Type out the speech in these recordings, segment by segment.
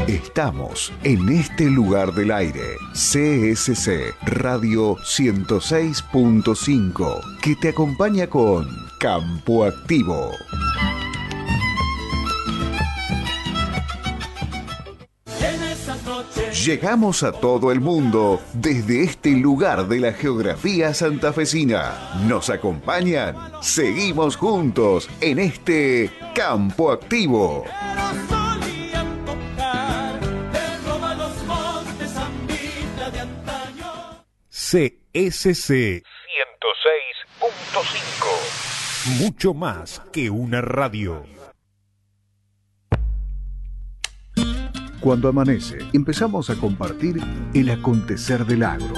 Estamos en este lugar del aire, CSC Radio 106.5, que te acompaña con Campo Activo. Llegamos a todo el mundo desde este lugar de la geografía santafesina. ¿Nos acompañan? Seguimos juntos en este Campo Activo. CSC 106.5. Mucho más que una radio. Cuando amanece, empezamos a compartir el acontecer del agro.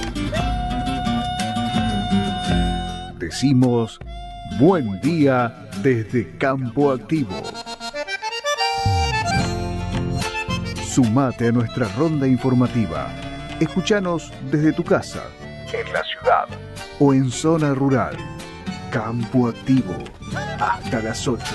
Decimos buen día desde Campo Activo. Sumate a nuestra ronda informativa. Escuchanos desde tu casa, en la ciudad o en zona rural. Campo Activo, hasta las 8.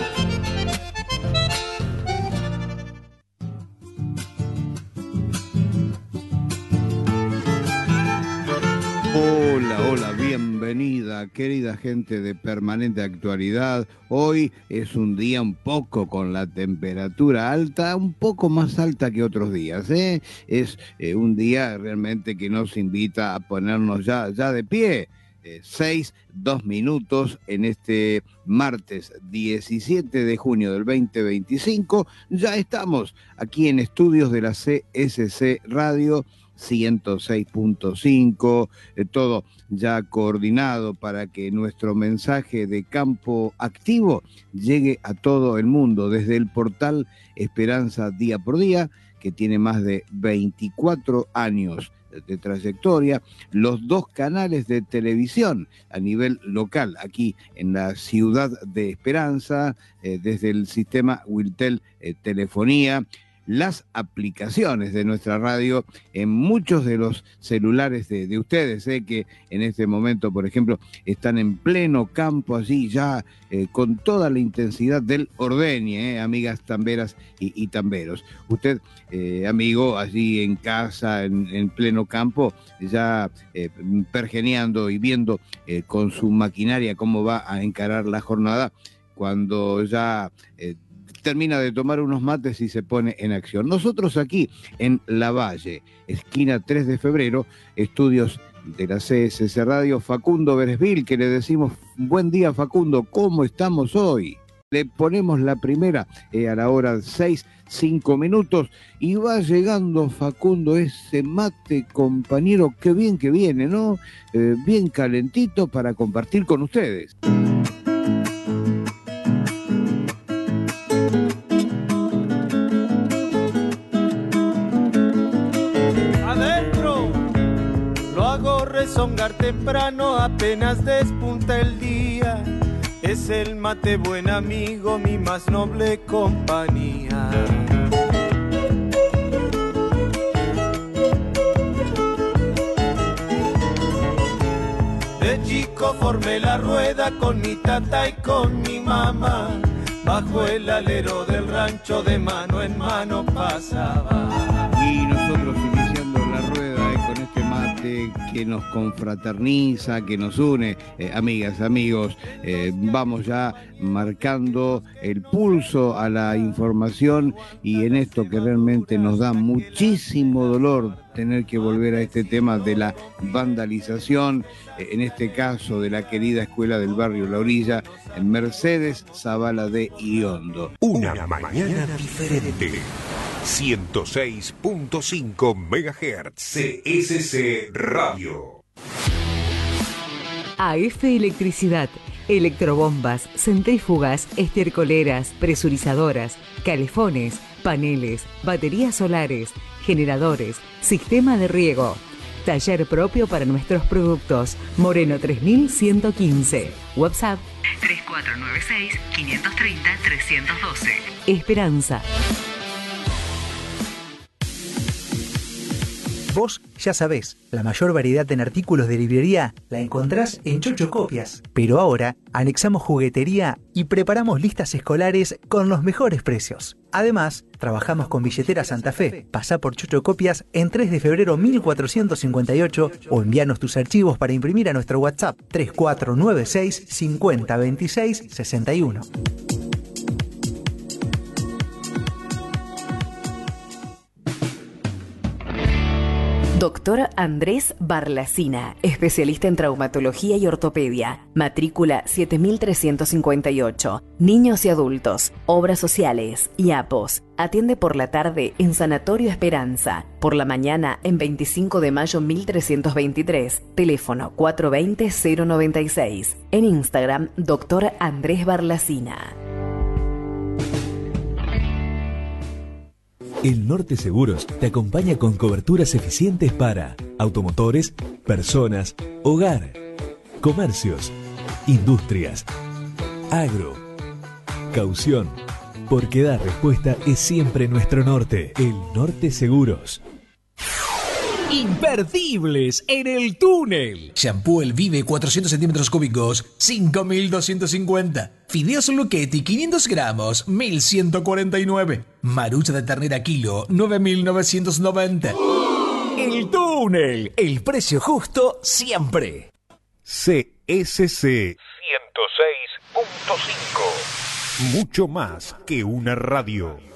Hola, bienvenida, querida gente de Permanente Actualidad. Hoy es un día un poco con la temperatura alta, un poco más alta que otros días, ¿eh? Es un día realmente que nos invita a ponernos ya de pie. 2 minutos en este martes 17 de junio del 2025. Ya estamos aquí en estudios de la CSC Radio 106.5, todo ya coordinado para que nuestro mensaje de Campo Activo llegue a todo el mundo desde el portal Esperanza Día por Día, que tiene más de 24 años de trayectoria, los 2 canales de televisión a nivel local aquí en la ciudad de Esperanza, desde el sistema Wiltel Telefonía, las aplicaciones de nuestra radio en muchos de los celulares de ustedes, que en este momento, por ejemplo, están en pleno campo allí ya con toda la intensidad del ordeñe, amigas tamberas y tamberos. Usted, amigo, allí en casa, en pleno campo, ya pergeneando y viendo con su maquinaria cómo va a encarar la jornada, cuando ya termina de tomar unos mates y se pone en acción. Nosotros aquí en Lavalle, esquina 3 de febrero, estudios de la CSC Radio, Facundo Beresville, que le decimos buen día, Facundo, ¿cómo estamos hoy? Le ponemos la primera a la hora 6:05 y va llegando, Facundo, ese mate, compañero, qué bien que viene, ¿no? Bien calentito para compartir con ustedes. Rezongar temprano apenas despunta el día, es el mate buen amigo, mi más noble compañía. De chico formé la rueda con mi tata y con mi mamá, bajo el alero del rancho de mano en mano pasaba. Y nosotros iniciando la rueda con este mate que nos confraterniza, que nos une, amigas, amigos, vamos ya marcando el pulso a la información, y en esto que realmente nos da muchísimo dolor tener que volver a este tema de la vandalización, en este caso de la querida escuela del barrio La Orilla, en Mercedes Zavala de Iriondo. Una mañana diferente. 106.5 MHz CSC Radio. AF Electricidad, electrobombas, centrífugas, estercoleras, presurizadoras, calefones, paneles, baterías solares, generadores, sistema de riego. Taller propio para nuestros productos. Moreno 3115. WhatsApp 3496-530-312. Esperanza. Vos ya sabés, la mayor variedad en artículos de librería la encontrás en Chocho Copias. Pero ahora anexamos juguetería y preparamos listas escolares con los mejores precios. Además, trabajamos con Billetera Santa Fe. Pasá por Chocho Copias en 3 de febrero 1458 o envíanos tus archivos para imprimir a nuestro WhatsApp 3496 50 26 61. Doctor Andrés Barlacina, especialista en traumatología y ortopedia. Matrícula 7358. Niños y adultos, obras sociales y APOS. Atiende por la tarde en Sanatorio Esperanza. Por la mañana en 25 de mayo 1323. Teléfono 420-096. En Instagram, Doctor Andrés Barlacina. El Norte Seguros te acompaña con coberturas eficientes para automotores, personas, hogar, comercios, industrias, agro, caución, porque dar respuesta es siempre nuestro norte. El Norte Seguros. Imperdibles en el túnel. Shampoo El Vive 400 centímetros cúbicos, 5.250. Fideos Lucchetti 500 gramos, 1.149. Marucha de ternera kilo, 9.990. El túnel, el precio justo siempre. CSC 106.5. Mucho más que una radio.